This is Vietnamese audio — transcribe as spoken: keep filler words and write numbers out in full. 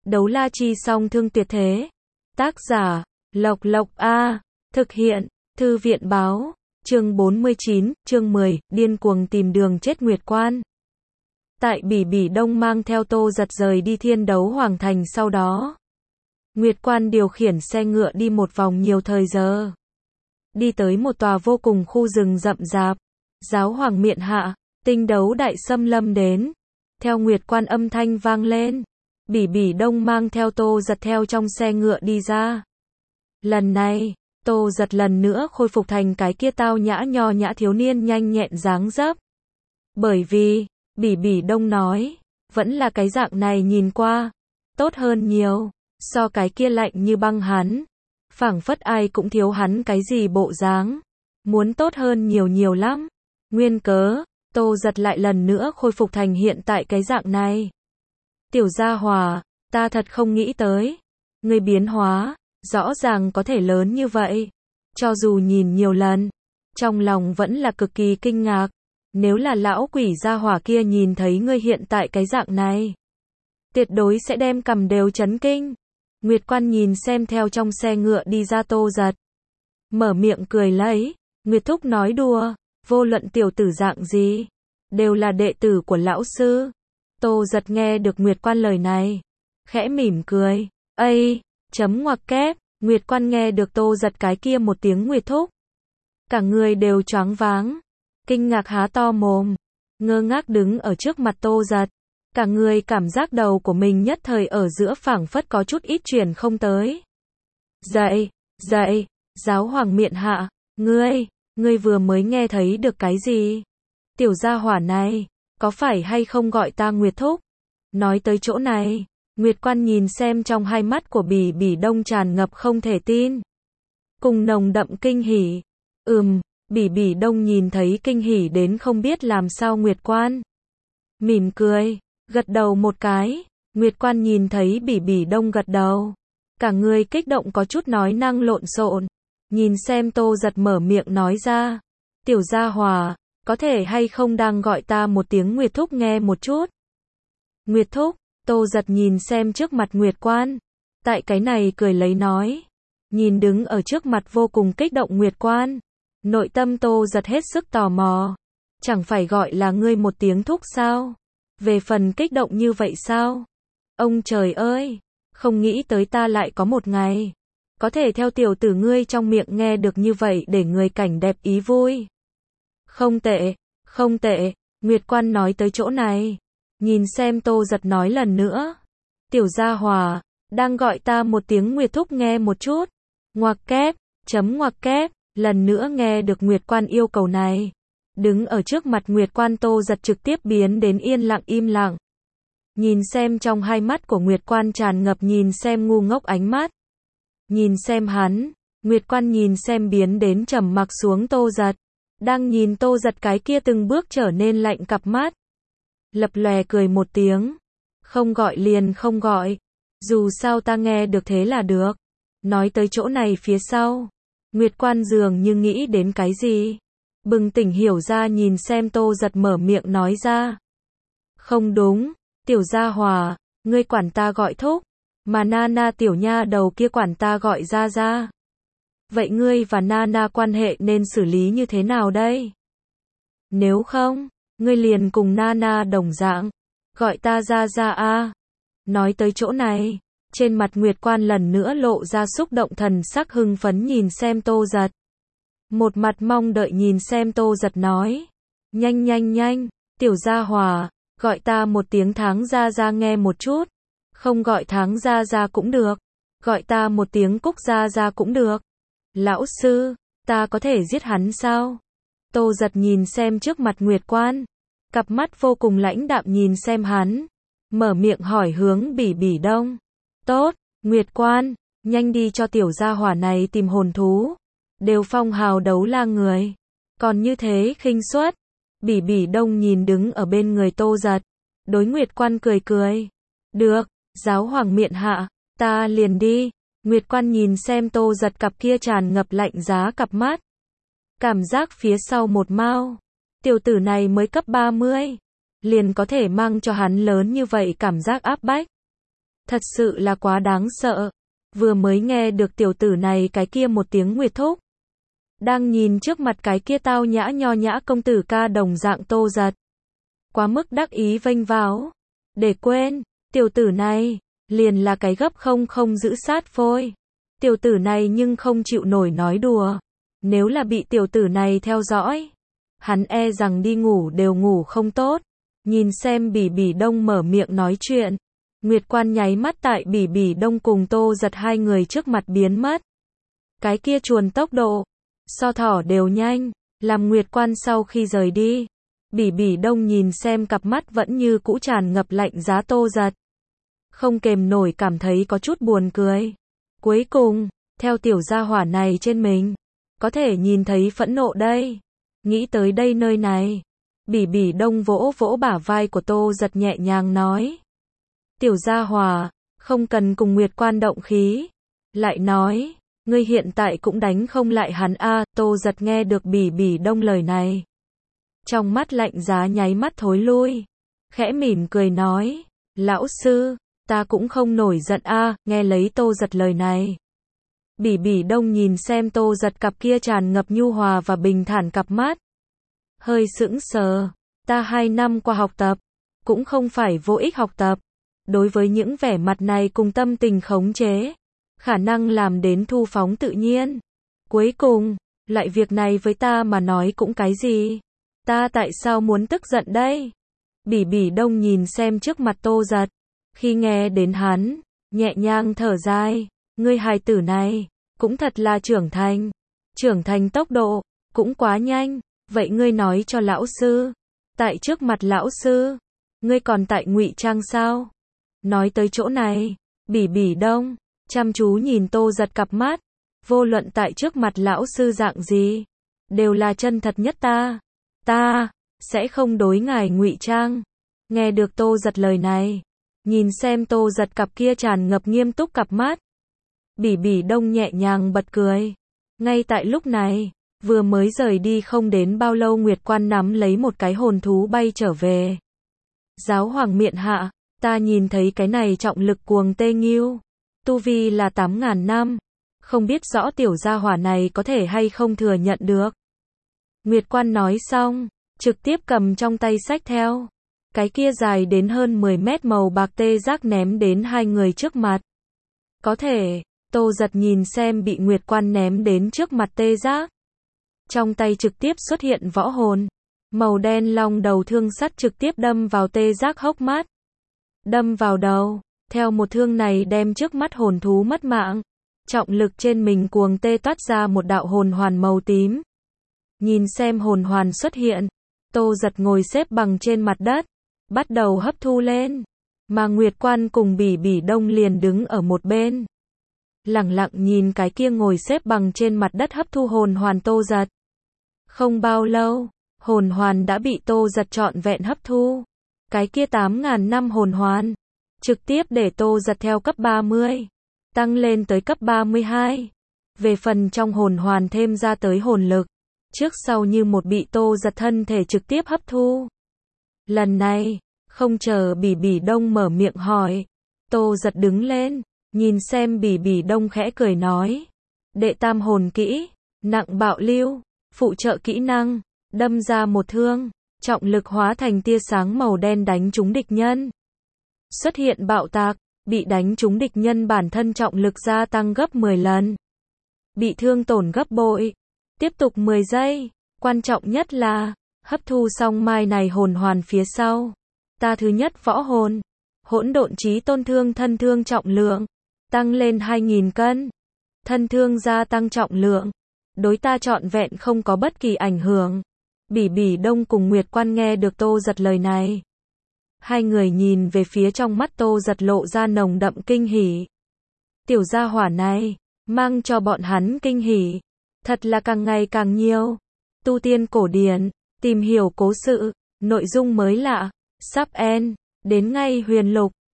Đấu la chi song thương tuyệt thế. Tác giả, Lộc Lộc A. Thực hiện, Thư viện báo. Chương bốn mươi chín, chương mười, điên cuồng tìm đường chết Nguyệt Quan. Tại Bỉ Bỉ Đông mang theo Tô Giật rời đi Thiên Đấu Hoàng Thành sau đó. Nguyệt Quan điều khiển xe ngựa đi một vòng nhiều thời giờ. Đi tới một tòa vô cùng khu rừng rậm rạp. Giáo hoàng miện hạ, tinh đấu đại xâm lâm đến. Theo Nguyệt Quan âm thanh vang lên. Bỉ Bỉ Đông mang theo Tô Giật theo trong xe ngựa đi ra. Lần này, Tô Giật lần nữa khôi phục thành cái kia tao nhã nho nhã thiếu niên nhanh nhẹn dáng dấp. Bởi vì, Bỉ Bỉ Đông nói, vẫn là cái dạng này nhìn qua, tốt hơn nhiều, so cái kia lạnh như băng hắn. Phảng phất ai cũng thiếu hắn cái gì bộ dáng, muốn tốt hơn nhiều nhiều lắm. Nguyên cớ, Tô Giật lại lần nữa khôi phục thành hiện tại cái dạng này. Tiểu gia hòa, ta thật không nghĩ tới, ngươi biến hóa, rõ ràng có thể lớn như vậy. Cho dù nhìn nhiều lần, trong lòng vẫn là cực kỳ kinh ngạc. Nếu là lão quỷ gia hỏa kia nhìn thấy ngươi hiện tại cái dạng này, tuyệt đối sẽ đem cầm đều chấn kinh. Nguyệt Quan nhìn xem theo trong xe ngựa đi ra Tô Giật. Mở miệng cười lấy, Nguyệt Thúc nói đùa, vô luận tiểu tử dạng gì, đều là đệ tử của lão sư. Tô Giật nghe được Nguyệt Quan lời này, khẽ mỉm cười, ây, chấm ngoặc kép, Nguyệt Quan nghe được Tô Giật cái kia một tiếng Nguyệt Thúc. Cả người đều choáng váng, kinh ngạc há to mồm, ngơ ngác đứng ở trước mặt Tô Giật. Cả người cảm giác đầu của mình nhất thời ở giữa phảng phất có chút ít chuyển không tới. Dậy, dậy, giáo hoàng miện hạ, ngươi, ngươi vừa mới nghe thấy được cái gì? Tiểu gia hỏa này, có phải hay không gọi ta Nguyệt Thúc? Nói tới chỗ này, Nguyệt Quan nhìn xem trong hai mắt của Bỉ Bỉ Đông tràn ngập không thể tin. Cùng nồng đậm kinh hỉ. Ừm, Bỉ Bỉ Đông nhìn thấy kinh hỉ đến không biết làm sao Nguyệt Quan. Mỉm cười, gật đầu một cái. Nguyệt Quan nhìn thấy Bỉ Bỉ Đông gật đầu. Cả người kích động có chút nói năng lộn xộn. Nhìn xem Tô Giật mở miệng nói ra. Tiểu gia hòa, có thể hay không đang gọi ta một tiếng Nguyệt Thúc nghe một chút? Nguyệt Thúc, Tô Giật nhìn xem trước mặt Nguyệt Quan. Tại cái này cười lấy nói. Nhìn đứng ở trước mặt vô cùng kích động Nguyệt Quan. Nội tâm Tô Giật hết sức tò mò. Chẳng phải gọi là ngươi một tiếng thúc sao? Về phần kích động như vậy sao? Ông trời ơi, không nghĩ tới ta lại có một ngày có thể theo tiểu tử ngươi trong miệng nghe được như vậy để người cảnh đẹp ý vui. Không tệ, không tệ, Nguyệt Quan nói tới chỗ này. Nhìn xem Tô Giật nói lần nữa. Tiểu gia hòa, đang gọi ta một tiếng Nguyệt Thúc nghe một chút. Ngoặc kép, chấm ngoặc kép, lần nữa nghe được Nguyệt Quan yêu cầu này. Đứng ở trước mặt Nguyệt Quan Tô Giật trực tiếp biến đến yên lặng im lặng. Nhìn xem trong hai mắt của Nguyệt Quan tràn ngập nhìn xem ngu ngốc ánh mắt. Nhìn xem hắn, Nguyệt Quan nhìn xem biến đến trầm mặc xuống Tô Giật. Đang nhìn Tô Giật cái kia từng bước trở nên lạnh cặp mắt. Lập lòe cười một tiếng. Không gọi liền không gọi. Dù sao ta nghe được thế là được. Nói tới chỗ này phía sau. Nguyệt Quan dường như nghĩ đến cái gì. Bừng tỉnh hiểu ra nhìn xem Tô Giật mở miệng nói ra. Không đúng, tiểu gia hòa, ngươi quản ta gọi thúc. Mà Nana tiểu nha đầu kia quản ta gọi ra ra. Vậy ngươi và Nana quan hệ nên xử lý như thế nào đây? Nếu không, ngươi liền cùng Nana đồng dạng, gọi ta ra ra a. Nói tới chỗ này, trên mặt Nguyệt Quan lần nữa lộ ra xúc động thần sắc hưng phấn nhìn xem Tô Giật. Một mặt mong đợi nhìn xem Tô Giật nói. Nhanh nhanh nhanh, tiểu gia hòa, gọi ta một tiếng tháng ra ra nghe một chút. Không gọi tháng ra ra cũng được. Gọi ta một tiếng Cúc ra ra cũng được. Lão sư, ta có thể giết hắn sao? Tô Giật nhìn xem trước mặt Nguyệt Quan. Cặp mắt vô cùng lãnh đạm nhìn xem hắn. Mở miệng hỏi hướng Bỉ Bỉ Đông. Tốt, Nguyệt Quan, nhanh đi cho tiểu gia hỏa này tìm hồn thú. Đều phong hào đấu la người. Còn như thế khinh suất. Bỉ Bỉ Đông nhìn đứng ở bên người Tô Giật. Đối Nguyệt Quan cười cười. Được, giáo hoàng miện hạ, ta liền đi. Nguyệt Quan nhìn xem Tô Giật cặp kia tràn ngập lạnh giá cặp mắt. Cảm giác phía sau một mao. Tiểu tử này mới cấp ba mươi. Liền có thể mang cho hắn lớn như vậy cảm giác áp bách. Thật sự là quá đáng sợ. Vừa mới nghe được tiểu tử này cái kia một tiếng Nguyệt thúc. Đang nhìn trước mặt cái kia tao nhã nho nhã công tử ca đồng dạng Tô Giật. Quá mức đắc ý vênh váo. Để quên, tiểu tử này, liền là cái gấp không không giữ sát phôi. Tiểu tử này nhưng không chịu nổi nói đùa. Nếu là bị tiểu tử này theo dõi, hắn e rằng đi ngủ đều ngủ không tốt. Nhìn xem Bỉ Bỉ Đông mở miệng nói chuyện. Nguyệt Quan nháy mắt tại Bỉ Bỉ Đông cùng Tô Giật hai người trước mặt biến mất. Cái kia chuồn tốc độ, so thỏ đều nhanh, làm Nguyệt Quan sau khi rời đi. Bỉ Bỉ Đông nhìn xem cặp mắt vẫn như cũ tràn ngập lạnh giá Tô Giật. Không kềm nổi cảm thấy có chút buồn cười. Cuối cùng, theo tiểu gia hỏa này trên mình, có thể nhìn thấy phẫn nộ đây. Nghĩ tới đây nơi này, Bỉ Bỉ Đông vỗ vỗ bả vai của Tô Giật nhẹ nhàng nói. Tiểu gia hỏa, không cần cùng Nguyệt Quan động khí. Lại nói, ngươi hiện tại cũng đánh không lại hắn a. Tô Giật nghe được Bỉ Bỉ Đông lời này. Trong mắt lạnh giá nháy mắt thối lui. Khẽ mỉm cười nói, lão sư, ta cũng không nổi giận a. Nghe lấy Tô Giật lời này. Bỉ Bỉ Đông nhìn xem Tô Giật cặp kia tràn ngập nhu hòa và bình thản cặp mắt. Hơi sững sờ, ta hai năm qua học tập, cũng không phải vô ích học tập. Đối với những vẻ mặt này cùng tâm tình khống chế, khả năng làm đến thu phóng tự nhiên. Cuối cùng, lại việc này với ta mà nói cũng cái gì? Ta tại sao muốn tức giận đây? Bỉ Bỉ Đông nhìn xem trước mặt Tô Giật. Khi nghe đến hắn, nhẹ nhàng thở dài. Ngươi hài tử này, cũng thật là trưởng thành. Trưởng thành tốc độ, cũng quá nhanh. Vậy ngươi nói cho lão sư. Tại trước mặt lão sư, ngươi còn tại ngụy trang sao? Nói tới chỗ này, Bỉ Bỉ Đông chăm chú nhìn Tô Giật cặp mắt. Vô luận tại trước mặt lão sư dạng gì, đều là chân thật nhất ta. Ta sẽ không đối ngài ngụy trang. Nghe được Tô Giật lời này, nhìn xem Tô Giật cặp kia tràn ngập nghiêm túc cặp mắt, Bỉ Bỉ Đông nhẹ nhàng bật cười. Ngay tại lúc này, vừa mới rời đi không đến bao lâu Nguyệt Quan nắm lấy một cái hồn thú bay trở về. Giáo hoàng miện hạ, ta nhìn thấy cái này trọng lực cuồng tê nghiêu. Tu vi là tám ngàn năm. Không biết rõ tiểu gia hỏa này có thể hay không thừa nhận được. Nguyệt Quan nói xong, trực tiếp cầm trong tay xách theo. Cái kia dài đến hơn mười mét màu bạc tê giác ném đến hai người trước mặt. Có thể, Tô Giật nhìn xem bị Nguyệt Quan ném đến trước mặt tê giác. Trong tay trực tiếp xuất hiện võ hồn. Màu đen long đầu thương sắt trực tiếp đâm vào tê giác hốc mắt. Đâm vào đầu, theo một thương này đem trước mắt hồn thú mất mạng. Trọng lực trên mình cuồng tê toát ra một đạo hồn hoàn màu tím. Nhìn xem hồn hoàn xuất hiện, Tô Giật ngồi xếp bằng trên mặt đất, bắt đầu hấp thu lên. Mà Nguyệt Quan cùng Bỉ Bỉ Đông liền đứng ở một bên. Lẳng lặng nhìn cái kia ngồi xếp bằng trên mặt đất hấp thu hồn hoàn Tô Giật. Không bao lâu, hồn hoàn đã bị Tô Giật trọn vẹn hấp thu. Cái kia tám ngàn năm hồn hoàn, trực tiếp để Tô Giật theo cấp ba mươi, tăng lên tới cấp ba mươi hai. Về phần trong hồn hoàn thêm ra tới hồn lực, trước sau như một bị Tô Giật thân thể trực tiếp hấp thu. Lần này, không chờ Bỉ Bỉ Đông mở miệng hỏi, Tô Giật đứng lên, nhìn xem Bỉ Bỉ Đông khẽ cười nói. Đệ tam hồn kỹ, nặng bạo lưu, phụ trợ kỹ năng, đâm ra một thương, trọng lực hóa thành tia sáng màu đen đánh trúng địch nhân. Xuất hiện bạo tạc, bị đánh trúng địch nhân bản thân trọng lực gia tăng gấp mười lần. Bị thương tổn gấp bội. Tiếp tục mười giây, quan trọng nhất là, hấp thu xong mai này hồn hoàn phía sau. Ta thứ nhất võ hồn, hỗn độn chí tôn thương thân thương trọng lượng, tăng lên hai nghìn cân. Thân thương gia tăng trọng lượng, đối ta trọn vẹn không có bất kỳ ảnh hưởng. Bỉ Bỉ Đông cùng Nguyệt Quan nghe được Tô Giật lời này. Hai người nhìn về phía trong mắt Tô Giật lộ ra nồng đậm kinh hỉ. Tiểu gia hỏa này, mang cho bọn hắn kinh hỉ. Thật là càng ngày càng nhiều. Tu tiên cổ điển, tìm hiểu cố sự, nội dung mới lạ, sắp end, đến ngay huyền lục.